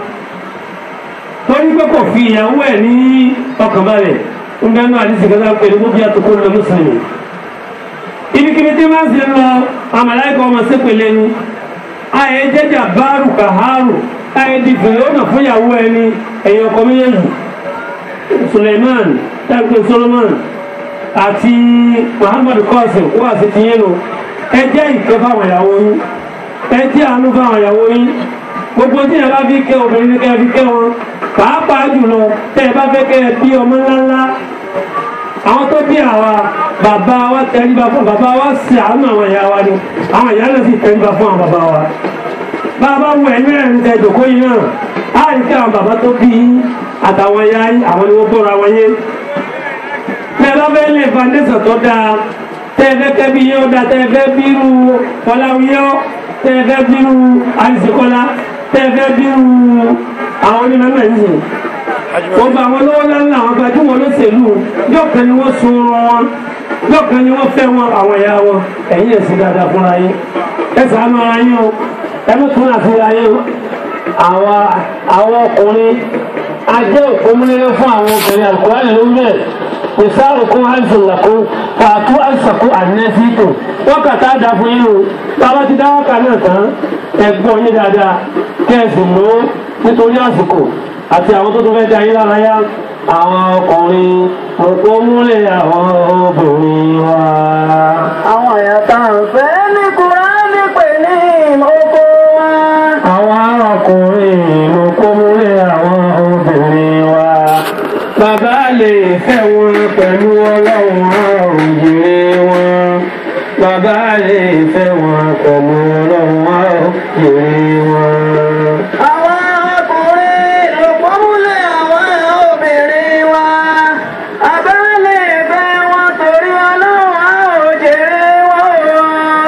torí pé kò fi ìyàwó ẹ̀ ní ọkàn balẹ̀ ń bẹ́ẹ̀ náà àdìsí kẹta pẹ̀lú gbogbo àtòkò lọ mùsùlùmí. ibikíbi tí máa ń ṣe lọ àmàláìkọ ọmọ sẹ́pẹ̀lẹ́ ni àyè jẹ́jà báàrù kàhárù àyè di fèrè ọ̀nà fún ìyàwó ẹni ẹ̀yìn ọkọ méjèèjì Suleiman tàbí Solomon àti Muhammad Qasim kó àti tìyẹn lò ẹ jẹ́ ìkẹ́ fáwọn ìyàwó yín ẹ jẹ́ àánú fáwọn ìyàwó yín gbogbo tí ẹ bá fi kẹ́ obìnrin ní kẹ́ fi kẹ́ wọn pàápàá jùlọ tẹ́ ẹ bá fẹ́ kẹ́ ẹ bí ọmọ ńláńlá àwọn tó bí àwa bàbá wa tẹríba fún bàbá wa sí àánú àwọn ìyá wa ni àwọn ìyá náà sì tẹríba fún àwọn bàbá wa bàbá wọ ẹ̀mí ẹ̀ ń tẹ ìdòkó yìí náà á rí kí àwọn bàbá tó bí àtàwọn ìyá àwọn ni wọ́n bọ́ra wọn yé tẹ́ ẹ bá fẹ́ lè foundation tó dáa tẹ́ ẹ fẹ́ kẹ́ bí yóò dáa tẹ́ ẹ fẹ́ bírú Fọláwíyọ́ tẹ́ ẹ fẹ́ bírú Àdìsíkọ́lá tẹ́ẹ̀fẹ́ bírú àwọn onímọ̀ ẹ̀yìn wọ́n bá àwọn olówó lánàá àwọn gbajúmọ̀ olóṣèlú yọ̀ọ̀kan ni wọ́n sun wọn yọ̀ọ̀kan ni wọ́n fẹ́ wọn àwọn ẹ̀yà wọn ẹ̀yìn ẹ̀sìn dáadáa fúnra yín ẹ̀sìn àánú ara yín o ẹ̀mí tún àti ara yín o àwọn ọkùnrin ajẹ́ òkúmúlẹ́rẹ́ fún àwọn obìnrin àlùkùránì ló ń bẹ̀ ìsáàrùkún àìsànlàkún pàtó àìsànkún ànẹ́sìtò wákàtá dá fún yín o bàbá ti dá wákà náà tán ẹ̀gbọ́n yín dáadáa kẹ́ẹ̀sì ló nítorí àsìkò àti àwọn tó tó fẹ́ dá yín lára yá àwọn ọkùnrin òpó múlẹ̀ àwọn obìnrin wa. àwọn àyàtà fẹ́ ní Kùránì pè ní oko wa. àwọn ọkùnrin òpó múlẹ̀ àwọn obìnrin wa. bàbá lè fẹ́ wọn pẹ̀lú ọlọ́run òjìrè wọn. bàbá lè fẹ́ wọn pẹ̀lú ọlọ́run òjìrè wọn. àwọn ọkùnrin òpó múlẹ̀ àwọn obìnrin wa. àbá lè fẹ́ wọn torí ọlọ́run òjìrè wọn.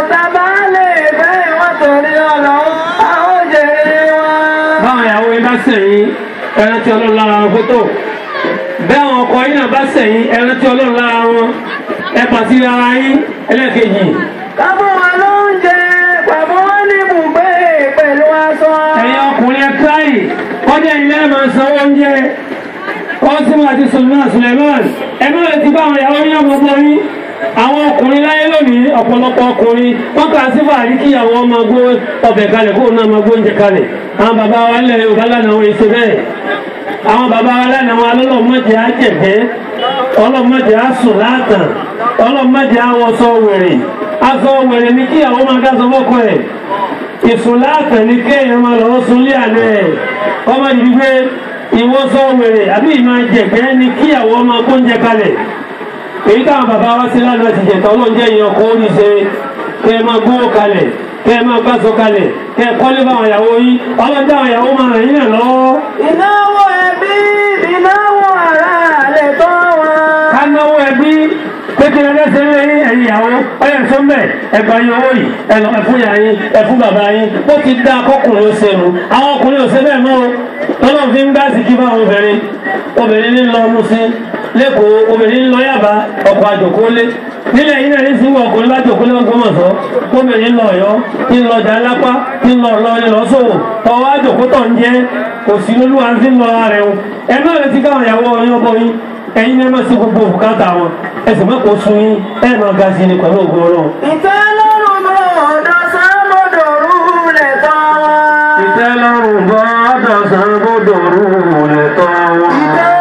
Ọlọ́run lára wọn fótó bẹ́ẹ̀ àwọn ọkọ yín náà bá sẹ̀yìn ẹ rántí Ọlọ́run lára wọn ẹ pàtí ara yín ẹlẹ́ẹ̀kejì. kábọ̀ wọn ló ń jẹ pàbọ̀ wọn ní ibùgbé pẹ̀lú aṣọ. ẹ̀yin ọkùnrin ẹ káyì kọjá ilé ẹ̀ máa sanwó oúnjẹ Kọ́símù àti Suleiman ẹ má lè ti bá àwọn ìyàwó yín ọmọ ọmọ yín àwọn ọkùnrin láyé lónìí ọ̀pọ̀lọpọ̀ ọkùnrin wọ́n kà sí fàárí kí ìyàwó ọmọ gbó ọbẹ̀ kalẹ̀ kó náà máa gbó oúnjẹ kalẹ̀ àwọn bàbá wa lẹ̀ Yorùbá lánàá wọn èsè bẹ́ẹ̀ àwọn bàbá wa lánàá wọn alọ́lọ́mọdé á jẹ̀bẹ́ ọlọ́mọdé á sùn láàtàn ọlọ́mọdé á wọṣọ wèrè aṣọ wèrè ní kí ìyàwó máa dá sọfọ́kọ ẹ̀ ìsùn láàtàn ní kéèyàn máa lọ́ọ́ sún lé àná ẹ̀ ọmọ ìdígbé ìwọ́sọ wèrè àbí ìmọ̀ jẹ̀bẹ́ ní kí ìyàwó máa gbó oúnjẹ kalẹ̀ èyí táwọn bàbá wa sí lánàá ti jẹ̀tọ̀ ọlọ́njẹ́ yìí ọkọ̀ orí ṣe kẹ́ ẹ máa gbówó kalẹ̀ kẹ́ ẹ máa gbàsọ kalẹ̀ kẹ́ ẹ kọ́lé bá àwọn ìyàwó yín ọlọ́njẹ́ àwọn ìyàwó máa ràn yín náà lọ́wọ́. ìnáwó ẹbí ìnáwó ara lè tọ́ wọn. ká náwó ẹbí kékeré lẹ́sẹ̀ lẹ́yìn ẹ̀yìn ìyàwó ọyẹ sọ́mbẹ̀ ẹgbà yín owó yìí ẹ̀fún ìyá yín ẹ̀fún bàbá yín ó ti dá akọkùnrin ó ṣe nu àwọn ọkùnrin ò ṣe bẹ́ẹ̀ mọ́ o tọ́lọ́ fi ń gbá sí kí fáwọn obìnrin obìnrin ní lọ mú sí lẹ́kọ̀ọ́ obìnrin ń lọ Yábà ọkọ̀ àjòkólé nílẹ̀ yìí náà ní sí wọ ọkùnrin lájòkólé Ògbómọ̀ṣọ́ obìnrin lọ Ọ̀yọ́ ní lọ Jàlápá ní lọ lọ ní lọ sòwò ọwọ́ àjòkótọ̀ ń jẹ́ òsì lólúwa ń sí lọ ara rẹ̀ o ẹ má retí káwọn ìyàwó ọyún ọkọ yín ẹ̀yin ní ẹ má sí gbogbo bùkátà wọn ẹ sì má kó sun yín ẹ má ga sí ni pẹ̀lú ògùn Ọlọ́run. ìtẹ́lọ́rùn bọ̀ọ̀dọ̀ sábọ̀dọ̀rù lẹ̀ tọ́ wọn. ìtẹ́lọ́rùn bọ̀ọ̀dọ̀ sábọ̀dọ̀rù lẹ̀ tọ́ wọn.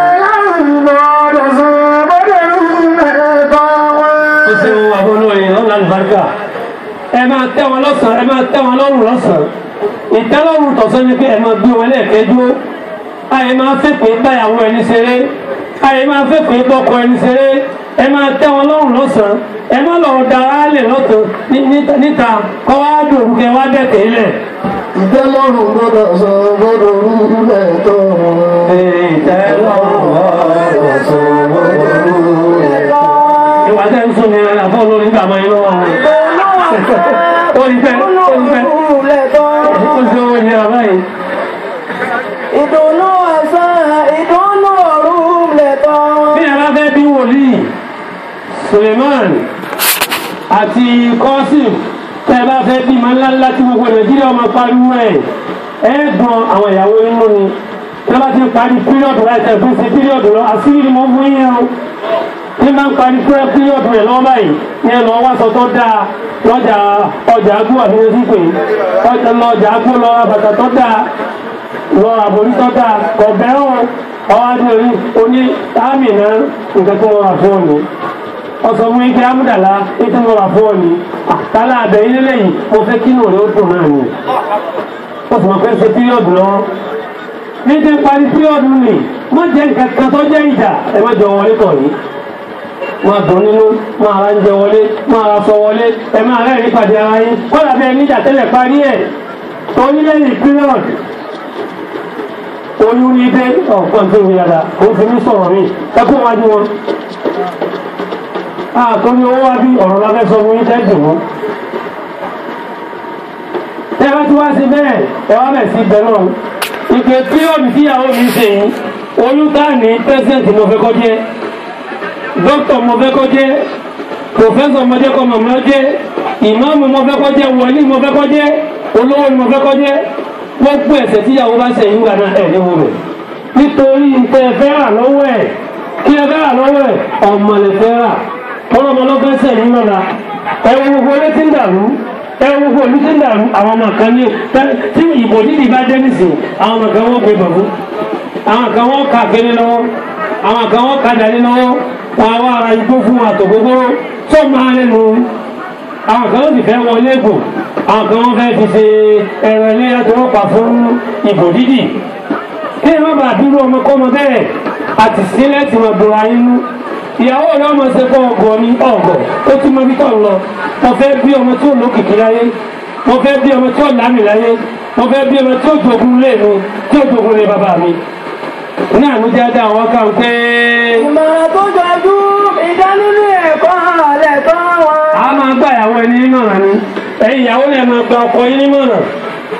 ẹ máa tẹ́ wọn lọ́sàn ẹ máa tẹ́ wọn lọ́rùn lọ́sàn ìtẹ́lọ́rùn tọ̀sán ni pé ẹ máa gbé wọn lẹ́ẹ̀kẹ́jú àyè máa fẹ́ pé báyàwó ẹni ṣeré àyè máa fẹ́ pé bọ́kọ ẹni ṣeré ẹ máa tẹ́ wọn lọ́rùn lọ́sàn ẹ má lọ dára lè lọ́tọ̀ níta kọ́ wá dòrú kẹ wá dẹ̀tẹ̀ lẹ̀. ìtẹ́lọ́rùn gbọ́dọ̀ sọ gbọ́dọ̀ rúlẹ̀ tó wọn. ìtẹ́lọ́rùn gbọ́dọ̀ sọ gbọ́dọ̀ rúlẹ̀ tó wọn. ìwà tẹ́ ń sún ni àfọ́ lórí nígbà máa ń lọ́wọ́ wọn. ó ní fẹ́ ó ní fẹ́ ó ṣe owó ní àbá yìí. ìdùnnú ẹ̀sán ìdùnnú ọ̀rùn lẹ̀ tán. bí ẹ bá fẹ́ bí wòlíì Suleiman àti Kọ́sìm tẹ́ ẹ bá fẹ́ bí máa ńlá ńlá tí gbogbo Nàìjíríà ọmọ pariwo ẹ̀ ẹ̀ gbọ́n àwọn ìyàwó inú ni tí wọ́n bá ti ń parí píríọ̀dù láì tẹ̀ fún sí píríọ̀dù lọ àṣírí ni mo fún yín o ní máa ń parí píríọ̀dù rẹ̀ lọ́wọ́ báyìí ní ẹ lọ wá sọ tó dáa lọ́jà ọjà àgbò àti oṣù pé ọjà lọ́jà àgbò lọ bàtà tó dáa lọ àbòrí tó dáa kọ̀ọ̀bẹ́ ọ̀ ọwọ́ adé orí oní ámì náà nǹkan tó wọ́n wà fún òní ọsọ fún ike amúdàlá ètò ìwà fún ọ ni àtàlà àbẹ ilé lẹ́yìn mo fẹ́ kí nù rẹ ó dùn náà ni ó sì máa fẹ́ ṣe píríọ̀dù lọ ní ti parí píríọ̀dù ni má jẹ́ nǹkan kan tó jẹ́ ìjà ẹ má jọ wọlé tọ̀ yìí máa dùn nínú máa ra ń jẹ wọlé máa ra sọ wọlé ẹ máa rẹ́ ẹ̀rí pàdé ara yín kọ́lá bẹ́ẹ̀ níjà tẹ́lẹ̀ parí ẹ̀ torí lẹ́yìn píríọ̀dù oyún ní dé ọ̀pọ̀ tó ń yàrá òun fi mí sọ̀rọ̀ mi ẹ kó wájú wọn àtọ́ni owó wá bí ọ̀rọ̀ lábẹ́ sọ fún yín tẹ́jù mú. Tẹ́ bá ti wá sí bẹ́ẹ̀ ẹ wá bẹ̀ sí bẹ̀rẹ̀ ọ̀hún. Ìpè píríọ̀dù tíyàwó mi ṣe yìí oyún tá ní pẹ́sidẹ̀ntì mo fẹ́ kọ́ jẹ́ dókítà mo fẹ́ kọ́ jẹ́ pòfẹ́sọ̀ mo jẹ́ kọ́ mọ̀ mo jẹ́ ìmáàmù mo fẹ́ kọ́ jẹ́ wọlé mo fẹ́ kọ́ jẹ́ olówó ni mo fẹ́ kọ́ jẹ́ gbogbo ẹ̀ṣẹ̀ tíyàwó bá ṣe yín gbàdá ẹ̀ ní wo rẹ̀ nítorí nǹkan ẹ fẹ́ rà lọ́wọ́ ẹ̀ kí ẹ fẹ́ rà lọ́wọ́ ẹ̀ ọmọ lè fẹ́ rà ọlọ́mọ lọ́fẹ́ sẹ́yìn lọ́la ẹ̀wọ̀n gbogbo olé tí ń dàrú ẹ̀wọ̀n gbogbo olú tí ń dàrú àwọn ọmọ kan ní tí ìbò dídì bá jẹ́ nísìn àwọn ọmọ kan wọ́n gbé bàbú àwọn kan wọ́n kà kéré lọ́wọ́ àwọn kan wọ́n kà dání lọ́wọ́ wọn àwọn ará igbó fún àtò gbogbo tó máa lẹ́nu àwọn kan wọ́n sì fẹ́ wọlé ègbò àwọn kan wọ́n fẹ́ fi ṣe ẹ̀rọ ẹlẹ́yà tó wọ́n pa fún ìbò dídì kí ẹ má bàa dúró ọmọ kọ́mọ bẹ́ẹ̀ àti sílẹ̀ tí wọ́n bọ̀rọ̀ ayé nú ìyàwó rẹ̀ ọmọ ṣe fọ́ ọgọ̀ ní ọgọ̀ ó tún mọ bí tọ̀ lọ mo fẹ́ bí ọmọ tí ó lókìkí láyé mo fẹ́ bí ọmọ tí ó lámì láyé mo fẹ́ bí ọmọ tí ó jogun lé mi tí ó jogun lé bàbá mi ní àmújá dá àwọn kan pé. ìmọ̀ràn tó jọjú ìdánilé ẹ̀kọ́ àlẹ́ tán wọn. a máa gbà ìyàwó ẹni nímọ̀ràn ni ẹ̀yin ìyàwó lè máa gba ọkọ yín nímọ̀ràn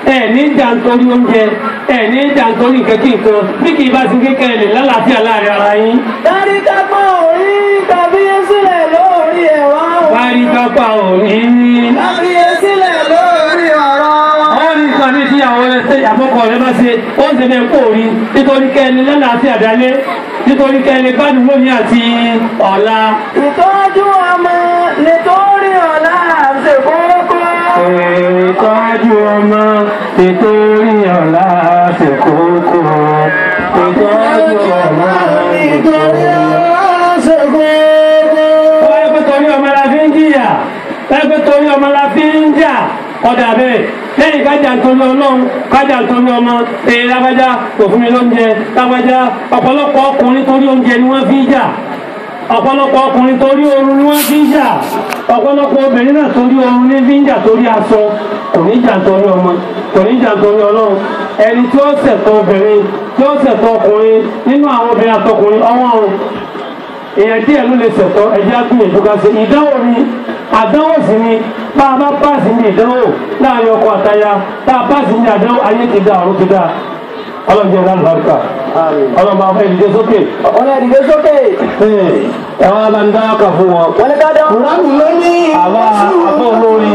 ẹ̀ ní ìjà nítorí oúnjẹ ẹ̀ ní ìjà nítorí kẹ́kẹ́ nǹkan bí kì í bá ti kékeré lè lálàáfíà láàrin ara yín. dárí kápá òrí tàbí sílẹ̀ lórí ẹ̀wá. dárí kápá òrí. tàbí sílẹ̀ lórí ọ̀rọ̀. àwọn ní nǹkan ní tíyàwó rẹ ṣe àkọ́kọ́ rẹ bá ṣe ó ń ṣe bẹ́ẹ̀ kó rí nítorí kẹ́ni lálàáfíà dálé nítorí kẹ́ni gbádùn lónìí àti ọ̀la. ìtọ́jú ọmọ nítorí ọ̀la ṣe kókó. ìtọ́jú ọmọ nítorí ọ̀la ṣe kókó. ìtọ́jú ọmọ nítorí ọ̀la ṣe kókó. wọ́n yẹ kó torí ọmọ la fi ń jìyà wọ́n yẹ kó torí ọmọ la fi ń jà ọ̀dà bẹ́ẹ̀ lẹ́yìn kájà nítorí ọlọ́run kájà nítorí ọmọ èyí lágbájá kò fún mi lóúnjẹ lágbájá ọ̀pọ̀lọpọ̀ ọkùnrin torí oúnjẹ ni wọ́n fi ń jà ọ̀pọ̀lọpọ̀ ọkùnrin torí oorun ni wọ́n fi ń jà ọ̀pọ̀lọpọ̀ obìnrin náà torí oorun ní fi ń jà torí aṣọ kò ní jà nítorí ọmọ kò ní jà nítorí ọlọ́run ẹni tí ó ṣẹ̀tọ́ obìnrin tí ó ṣẹ̀tọ́ ọkùnrin nínú àwọn obìnrin àtọkùnrin ọwọ́ ọ̀run èèyàn díẹ̀ ló lè ṣẹ̀tọ́ ẹ̀jẹ̀ àgbìyànjú ká ṣe ìdánwò ni àdánwò sì ni bá a bá páàsì ní ìdánwò láàrin ọkọ àtaya bá a páàsì ní àdánwò ayé ti dá ọ̀run ti dá ọlọ́jọ́ ìlànà àrùkà ọlọ́mọ afẹ́ ìdíje sókè. ọ̀nà ìdíje sókè. ẹ̀wọ̀n abánidáwọ̀ kà fún wọn. wọ́n lè ká dán. Kùránì ló ní. àbá àbọ̀ olórí.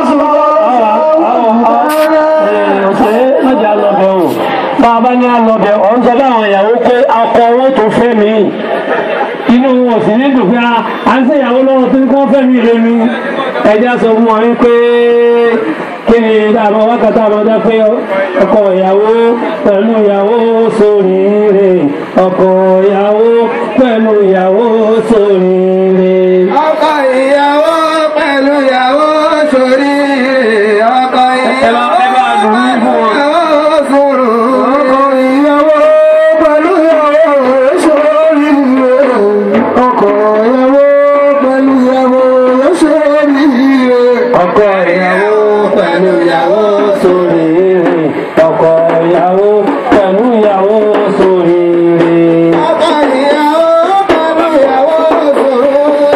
ọ̀sẹ̀ mẹ́jà lọ́bẹ̀ o bá a bá ní alọ́bẹ̀ ọ̀ ń sọ láwọn ìyàwó pé akọ owó tó fẹ́ mi inú wọn sì ní dùn pé à ń ṣèyàwó lọ́wọ́ tó ní kí wọ́n fẹ́ mi lé mi ẹja sọ fún wọn pé kí ni àwọn wákàtí àwọn ọjọ́ pé ọkọ ìyàwó pẹ̀lú ìyàwó ṣoríire ọkọ ìyàwó pẹ̀lú ìyàwó ṣoríire. ọkọ ìyàwó pẹ̀lú ìyàwó ṣoríire ọkọ ìyàwó pẹ̀lú ìyàwó ṣòro. ọkọ ìyàwó pẹ̀lú ìyàwó ṣoríire ọkọ ìyàwó pẹ̀lú ìyàwó ṣoríire. ọkọ ìyàwó pẹ̀lú ìyàwó ṣoríire ọkọ ìyàwó pẹ̀lú ìyàwó ṣoríire. ọkọ ìyàwó pẹ̀lú ìyàwó ṣoríire.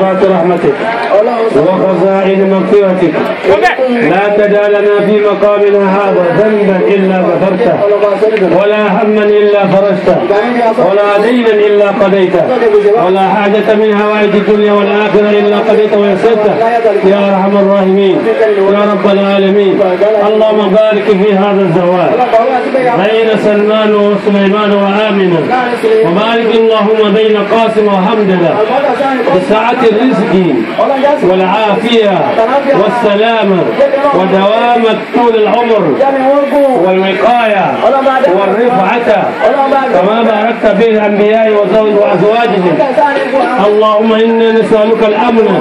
موجبات رحمتك وخزائن مغفرتك لا تدع لنا في مقامنا هذا ذنبا إلا غفرته ولا هما إلا فرجته ولا دينا إلا قضيته ولا حاجة من هوائج الدنيا والآخرة إلا قضيته ويسرته يا أرحم الراحمين يا رب العالمين. اللهم بارك في هذا الزواج بين سلمان وسليمان وآمنة وبارك اللهم بين قاسم وحمدلله بسعة الرزق والعافية والسلامة ودوام طول العمر والوقاية والرفعة كما باركت به الأنبياء وأزواجهم. اللهم إنا نسألك الأمن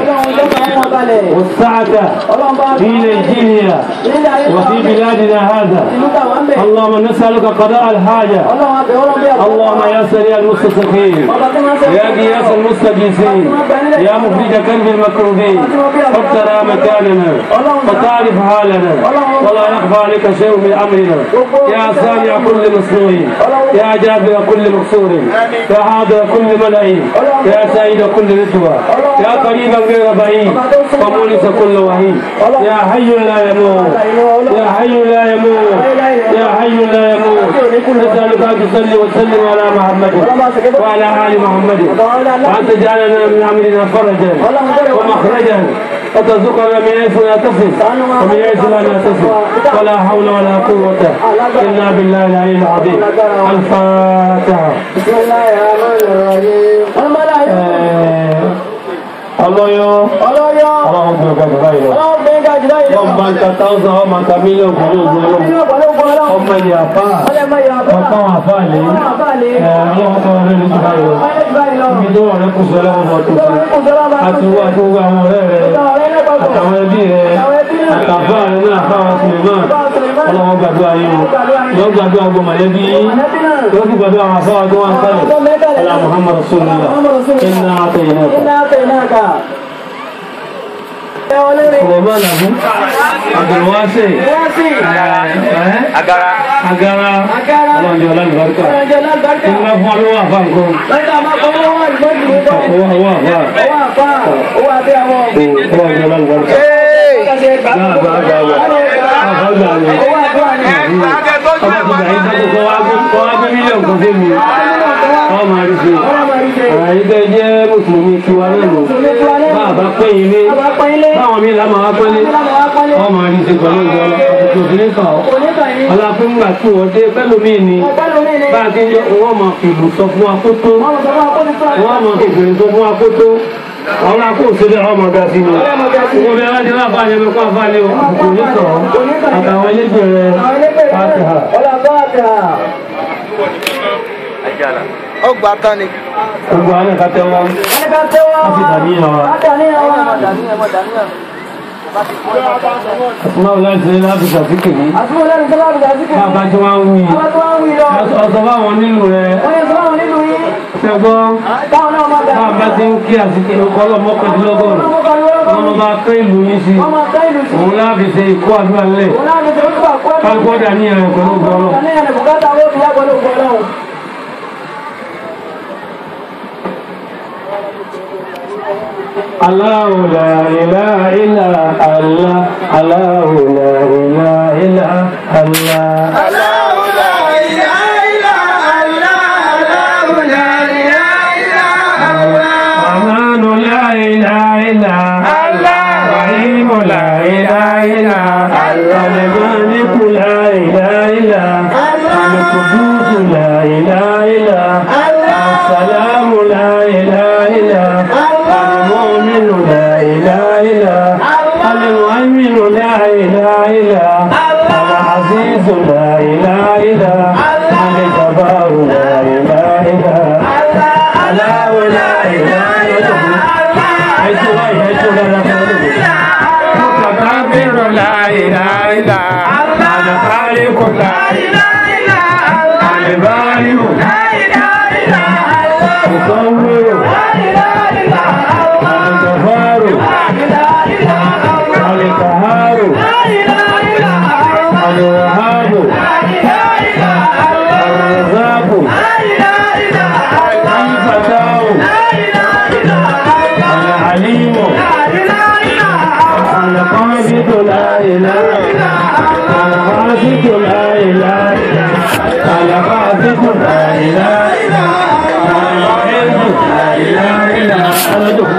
والسعة في نيجيريا وفي بلادنا هذا. اللهم نسألك قضاء الحاجة. اللهم يا سريع المستصرخين يا غياث المستغيثين يا مخرج كرب المكروبين قد ترى مكاننا وتعرف حالنا ولا يخفى عليك شيء من أمرنا يا سامع كل مسنوع يا جابر كل مكسور يا حاضر كل ملئين يا سيد كل رتوى يا قريبا غير بعيد ومونس كل وحيد يا حي لا يموت يا حي لا يموت يا حي لا يموت. نسألك أن تصلي وسلم على محمد وعلى آل محمد وأن تجعلنا من أمرنا فرجا ومخرجا وترزقنا من حيث لا تصف ومن حيث لا نحتسب ولا حول ولا قوة إلا بالله العلي العظيم. الفاتحة. بسم الله الرحمن الرحيم. الله يو الله يو الله بيجا جاي الله بيجا جاي ọmọ nkata ọsọ ọmọ kamilẹ òkúrò ògbóló ọmọ ìyàpá ọkọ àfàlẹ ẹ ọlọ́wọ́ tó rẹ ní jùlọ yìí ibi tó wọlé kó sọ lọ́wọ́ bọ̀ tó tó àti wọ́n àti wọ́n àwọn ọ̀rẹ́ rẹ àtàwọn ẹbí rẹ àtàfà rẹ náà fáwọn Suleiman ọlọ́wọ́ gbàdúrà yìí o yóò gbàdúrà gbọ́ mọ̀lẹ́bí yóò sì gbàdúrà àwọn afáwọn tó wà ń kálẹ̀ ọlá Muhammad Rasulullah inna atainaka. Suleiman Abu Abdulwasi Agara Agara Ọlọ́njọ́ lálùbáríkà ìgbà fún ọlọ́wọ́ àfá nǹkan owó àfá owó àfá ọlọ́njọ́ lálùbáríkà náà bá gbàgbà àfágbà rẹ̀ ọmọdé ìdájọ́ kọ́ wá gbé mílíọ̀nù kan fún mi ọmọ àríṣe àìdẹ́ jẹ́ mùsùlùmí tiwa lẹ́nu bá àbá pẹ́yìn lé báwọn mi lámà wá pẹ́lé ọmọ àríṣe pẹ̀lú ìjọ ọlọ́pàá òfin kàn ọ́ ọlọ́pàá ńgbà tí wọ́n dé pẹ́lúmí ni bá a ti ń jọ wọ́n máa fìlù sọ fún akótó wọ́n máa fìlù sọ fún akótó àwọn akóòsílẹ̀ ọmọ ọ̀gá sí ni owó bí aláṣẹ náà bá yẹ mẹ́kọ́ àfáàlẹ́ òkùnkùn nítọ̀ àtàwọn ẹlẹ́gbẹ̀rẹ̀ pàtàkì ọgbà tán ni. gbogbo àwọn ẹ̀ka tẹ́wọ́ wọ́n sì dàníyàn wa. Àtúnwáwò láti ní láti ṣàfikì ní. Bàbá tí wọ́n ń wí. Ọ̀sọ̀ báwọn nílùú rẹ̀. Ṣẹgbọ́n. Bàbá tí ń kí àsìkò ọkọ̀ ọlọ́mọkàndínlọ́gọ́rùn. Wọ́n bá pé ìlú yìí sí. Òun láàbì ṣe ìkó àdúrà nílẹ̀. Kálukọ́ dàníyàn rẹ̀ pẹ̀lú ọgbọ́n. الله لا إله إلا الله الله لا إله إلا الله الله لا إله إلا الله الله لا إله إلا الله الرحمن لا إله إلا الله الرحيم لا إله إلا الله المالك لا إله إلا الله القدوس لا إله إلا الله السلام لا إله إلا المؤمن لا إله إلا المؤمن لا إله إلا العزيز لا إله إلا الجبار لا إله إلا الله لا إله إلا متكبر لا إله إلا الخالق لا إله إلا البارئ لا إله إلا المصور لا إله إلا الغفار لا إله إلا القهار لا إله إلا الوهاب لا إله إلا الرزاق لا إله إلا الفتاح لا إله إلا العليم àlàbàtìtù láìláìlá àlàbàtìtù láìláìlá àlàbàtìtù láìláìlá.